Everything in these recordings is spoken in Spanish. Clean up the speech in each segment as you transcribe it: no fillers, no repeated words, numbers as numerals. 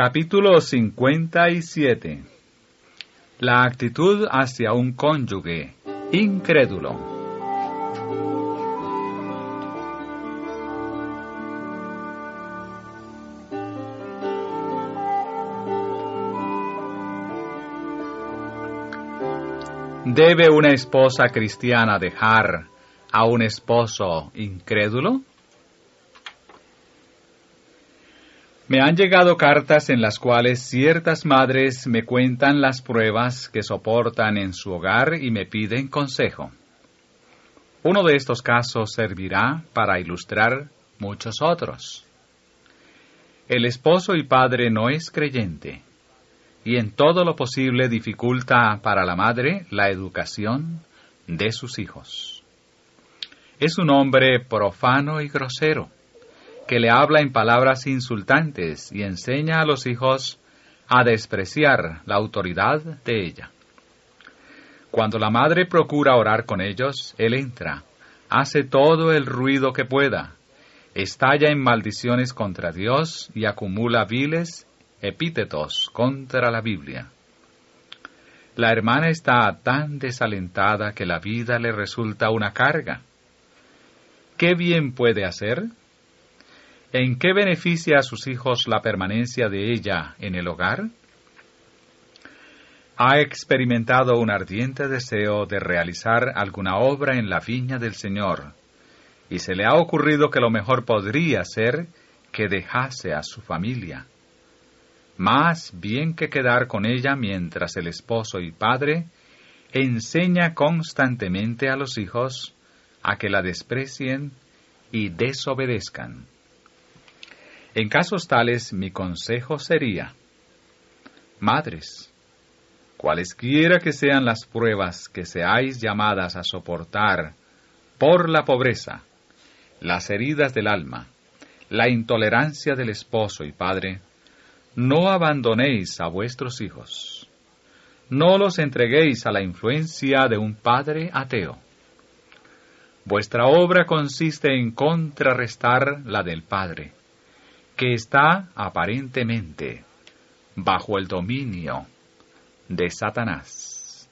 Capítulo 57. La actitud hacia un cónyuge incrédulo. ¿Debe una esposa cristiana dejar a un esposo incrédulo? Me han llegado cartas en las cuales ciertas madres me cuentan las pruebas que soportan en su hogar y me piden consejo. Uno de estos casos servirá para ilustrar muchos otros. El esposo y padre no es creyente, y en todo lo posible dificulta para la madre la educación de sus hijos. Es un hombre profano y grosero, que le habla en palabras insultantes y enseña a los hijos a despreciar la autoridad de ella. Cuando la madre procura orar con ellos, él entra, hace todo el ruido que pueda, estalla en maldiciones contra Dios y acumula viles epítetos contra la Biblia. La hermana está tan desalentada que la vida le resulta una carga. ¿Qué bien puede hacer? ¿En qué beneficia a sus hijos la permanencia de ella en el hogar? Ha experimentado un ardiente deseo de realizar alguna obra en la viña del Señor, y se le ha ocurrido que lo mejor podría ser que dejase a su familia. Más bien que quedar con ella mientras el esposo y padre enseña constantemente a los hijos a que la desprecien y desobedezcan. En casos tales, mi consejo sería: madres, cualesquiera que sean las pruebas que seáis llamadas a soportar por la pobreza, las heridas del alma, la intolerancia del esposo y padre, no abandonéis a vuestros hijos. No los entreguéis a la influencia de un padre ateo. Vuestra obra consiste en contrarrestar la del padre, que está aparentemente bajo el dominio de Satanás.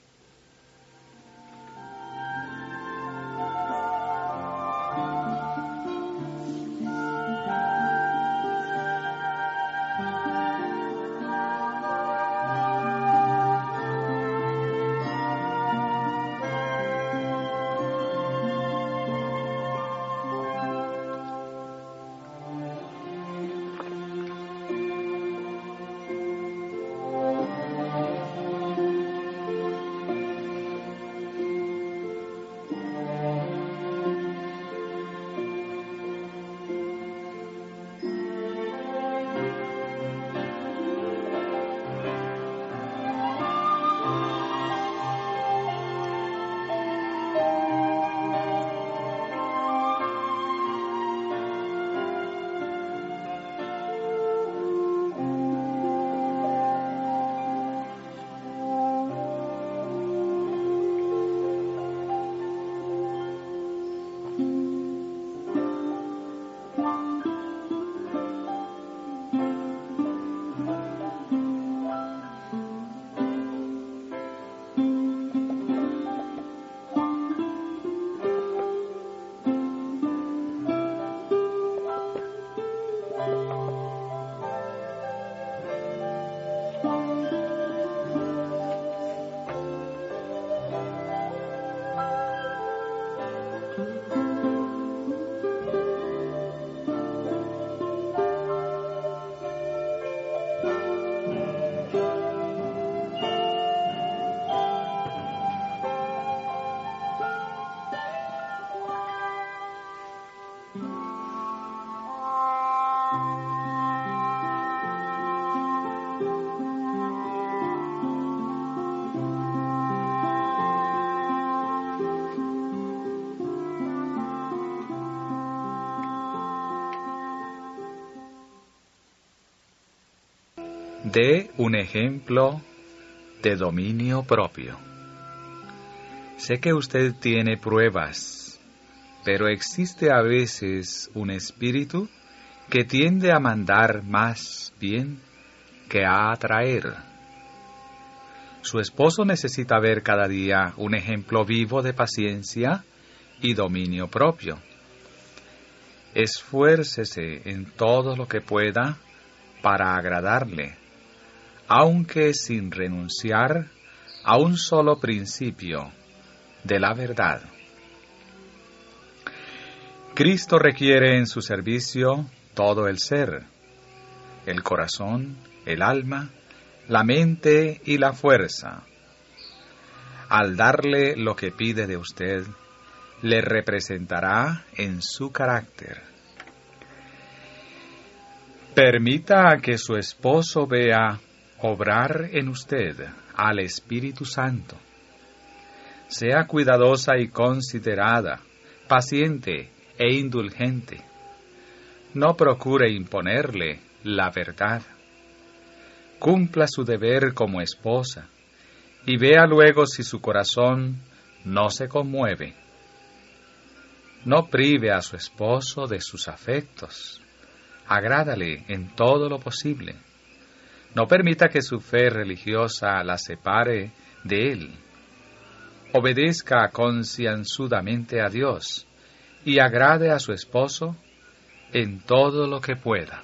Dé un ejemplo de dominio propio. Sé que usted tiene pruebas, pero existe a veces un espíritu que tiende a mandar más bien que a atraer. Su esposo necesita ver cada día un ejemplo vivo de paciencia y dominio propio. Esfuércese en todo lo que pueda para agradarle, aunque sin renunciar a un solo principio de la verdad. Cristo requiere en su servicio todo el ser, el corazón, el alma, la mente y la fuerza. Al darle lo que pide de usted, le representará en su carácter. Permita que su esposo vea obrar en usted al Espíritu Santo. Sea cuidadosa y considerada, paciente e indulgente. No procure imponerle la verdad. Cumpla su deber como esposa y vea luego si su corazón no se conmueve. No prive a su esposo de sus afectos. Agrádale en todo lo posible. No permita que su fe religiosa la separe de él. Obedezca concienzudamente a Dios y agrade a su esposo en todo lo que pueda.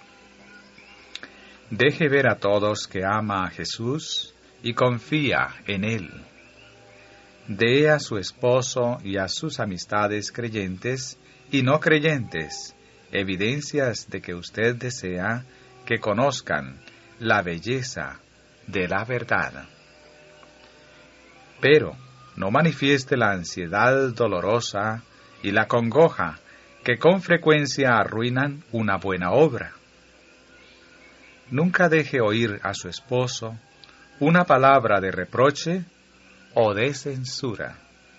Deje ver a todos que ama a Jesús y confía en Él. Dé a su esposo y a sus amistades creyentes y no creyentes evidencias de que usted desea que conozcan la belleza de la verdad. Pero no manifieste la ansiedad dolorosa y la congoja que con frecuencia arruinan una buena obra. Nunca deje oír a su esposo una palabra de reproche o de censura.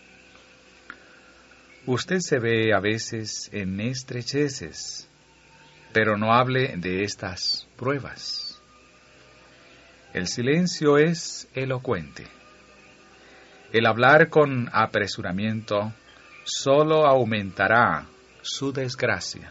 Usted se ve a veces en estrecheces, pero no hable de estas pruebas. El silencio es elocuente. El hablar con apresuramiento solo aumentará su desgracia.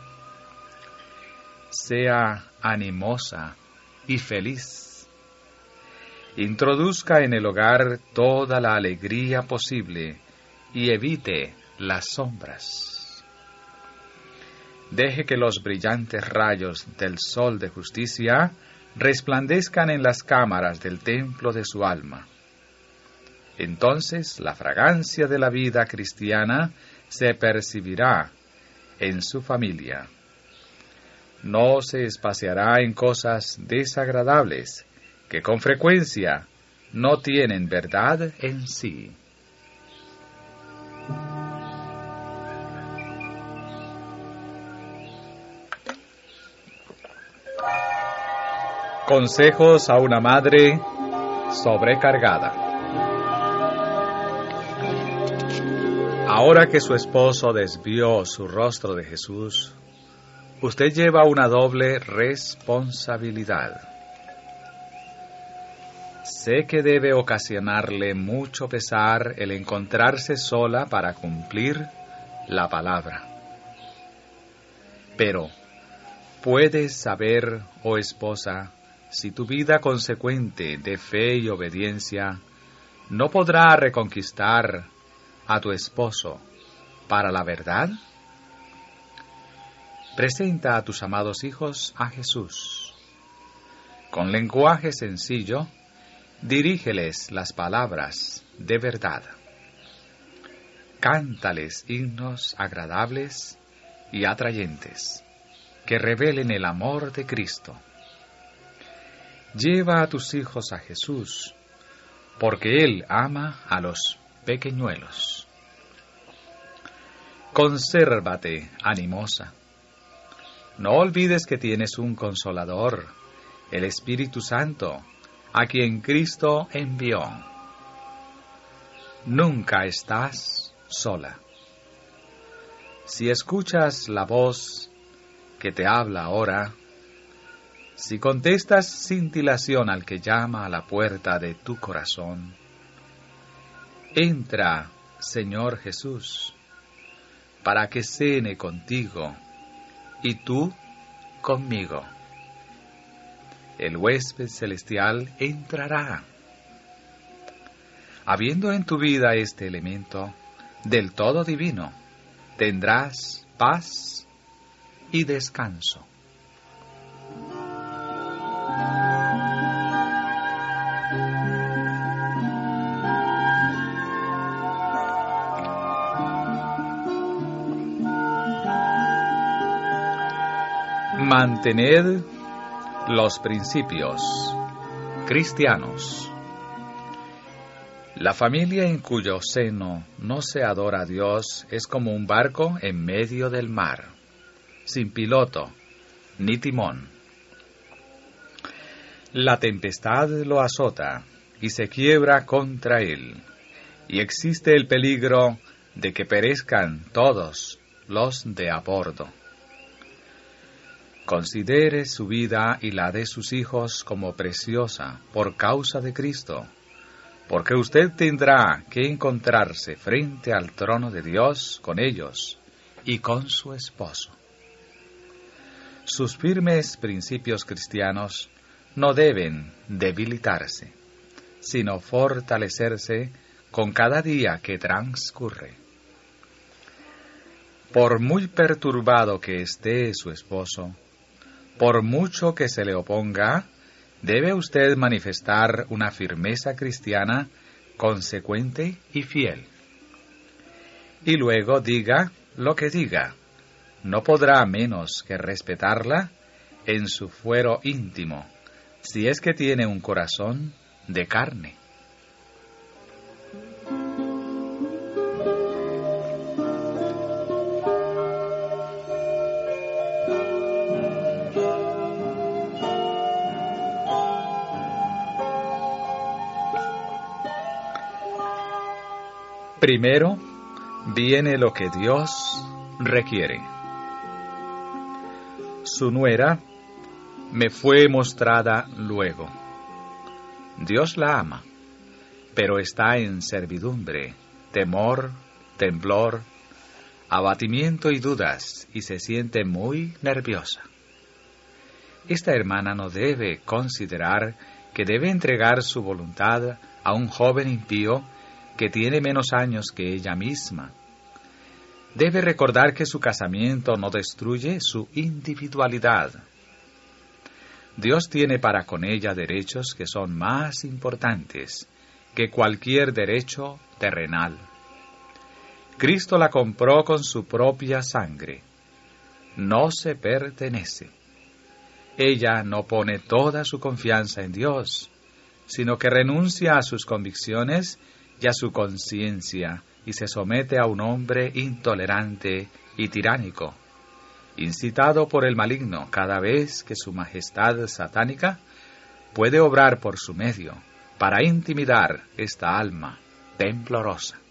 Sea animosa y feliz. Introduzca en el hogar toda la alegría posible y evite las sombras. Deje que los brillantes rayos del sol de justicia resplandezcan en las cámaras del templo de su alma. Entonces la fragancia de la vida cristiana se percibirá en su familia. No se espaciará en cosas desagradables que con frecuencia no tienen verdad en sí. Consejos a una madre sobrecargada. Ahora que su esposo desvió su rostro de Jesús, usted lleva una doble responsabilidad. Sé que debe ocasionarle mucho pesar el encontrarse sola para cumplir la palabra. Pero, ¿puedes saber, oh esposa, si tu vida consecuente de fe y obediencia no podrá reconquistar a tu esposo para la verdad? Presenta a tus amados hijos a Jesús. Con lenguaje sencillo, dirígeles las palabras de verdad. Cántales himnos agradables y atrayentes, que revelen el amor de Cristo. Lleva a tus hijos a Jesús, porque Él ama a los pequeñuelos. Consérvate animosa. No olvides que tienes un Consolador, el Espíritu Santo, a quien Cristo envió. Nunca estás sola. Si escuchas la voz que te habla ahora, si contestas sin dilación al que llama a la puerta de tu corazón, entra, Señor Jesús, para que cene contigo y tú conmigo. el huésped celestial entrará. Habiendo en tu vida este elemento del todo divino, tendrás paz y descanso. Mantened los principios cristianos. La familia en cuyo seno no se adora a Dios es como un barco en medio del mar, sin piloto ni timón. La tempestad lo azota y se quiebra contra él, y existe el peligro de que perezcan todos los de a bordo. Considere su vida y la de sus hijos como preciosa por causa de Cristo, porque usted tendrá que encontrarse frente al trono de Dios con ellos y con su esposo. Sus firmes principios cristianos no deben debilitarse, sino fortalecerse con cada día que transcurre. Por muy perturbado que esté su esposo, por mucho que se le oponga, debe usted manifestar una firmeza cristiana consecuente y fiel. Y luego diga lo que diga, no podrá menos que respetarla en su fuero íntimo, si es que tiene un corazón de carne. Primero viene lo que Dios requiere. Su nuera me fue mostrada luego. Dios la ama, pero está en servidumbre, temor, temblor, abatimiento y dudas, y se siente muy nerviosa. Esta hermana no debe considerar que debe entregar su voluntad a un joven impío que tiene menos años que ella misma. Debe recordar que su casamiento no destruye su individualidad. Dios tiene para con ella derechos que son más importantes que cualquier derecho terrenal. Cristo la compró con su propia sangre. No se pertenece. Ella no pone toda su confianza en Dios, sino que renuncia a sus convicciones y a su conciencia, y se somete a un hombre intolerante y tiránico, incitado por el maligno cada vez que su majestad satánica puede obrar por su medio para intimidar esta alma temblorosa.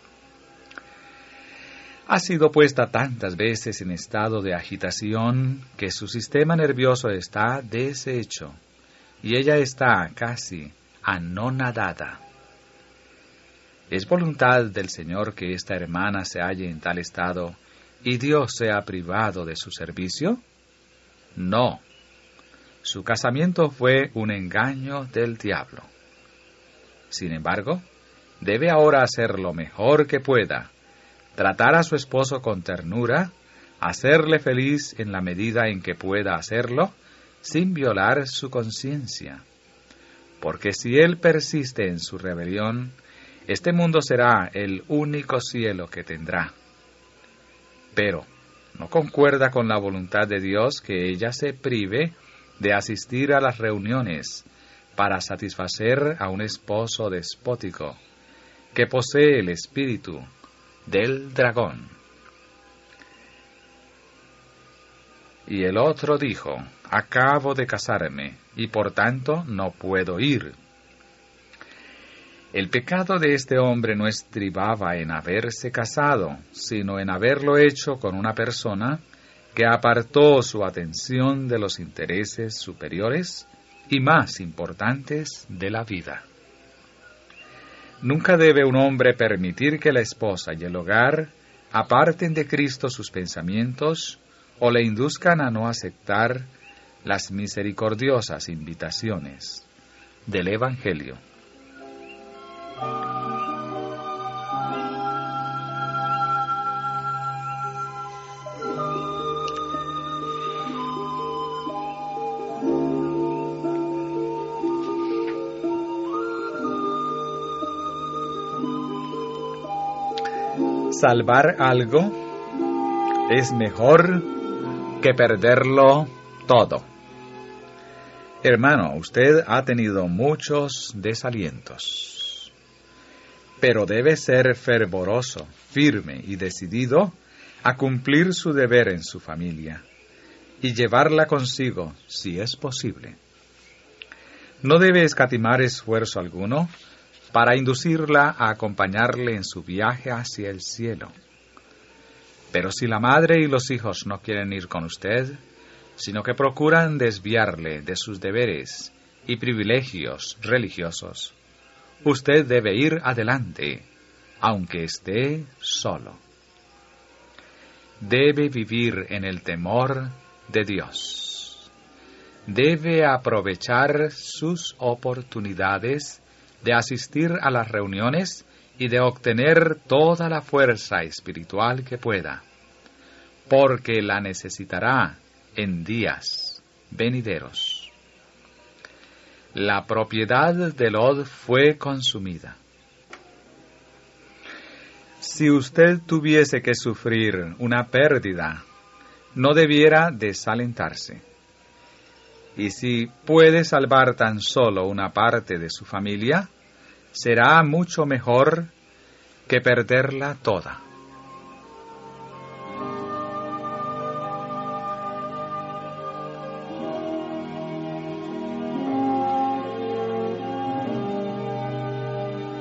Ha sido puesta tantas veces en estado de agitación que su sistema nervioso está deshecho, y ella está casi anonadada. ¿Es voluntad del Señor que esta hermana se halle en tal estado y Dios sea privado de su servicio? No. Su casamiento fue un engaño del diablo. Sin embargo, debe ahora hacer lo mejor que pueda, tratar a su esposo con ternura, hacerle feliz en la medida en que pueda hacerlo, sin violar su conciencia. Porque si él persiste en su rebelión, este mundo será el único cielo que tendrá. Pero no concuerda con la voluntad de Dios que ella se prive de asistir a las reuniones para satisfacer a un esposo despótico que posee el espíritu del dragón. Y el otro dijo: acabo de casarme y por tanto no puedo ir. El pecado de este hombre no estribaba en haberse casado, sino en haberlo hecho con una persona que apartó su atención de los intereses superiores y más importantes de la vida. Nunca debe un hombre permitir que la esposa y el hogar aparten de Cristo sus pensamientos o le induzcan a no aceptar las misericordiosas invitaciones del Evangelio. Salvar algo es mejor que perderlo todo. Hermano, usted ha tenido muchos desalientos, pero debe ser fervoroso, firme y decidido a cumplir su deber en su familia y llevarla consigo si es posible. No debe escatimar esfuerzo alguno para inducirla a acompañarle en su viaje hacia el cielo. Pero si la madre y los hijos no quieren ir con usted, sino que procuran desviarle de sus deberes y privilegios religiosos, usted debe ir adelante, aunque esté solo. Debe vivir en el temor de Dios. Debe aprovechar sus oportunidades de asistir a las reuniones y de obtener toda la fuerza espiritual que pueda, porque la necesitará en días venideros. La propiedad de Lot fue consumida. Si usted tuviese que sufrir una pérdida, no debiera desalentarse. Y si puede salvar tan solo una parte de su familia, será mucho mejor que perderla toda.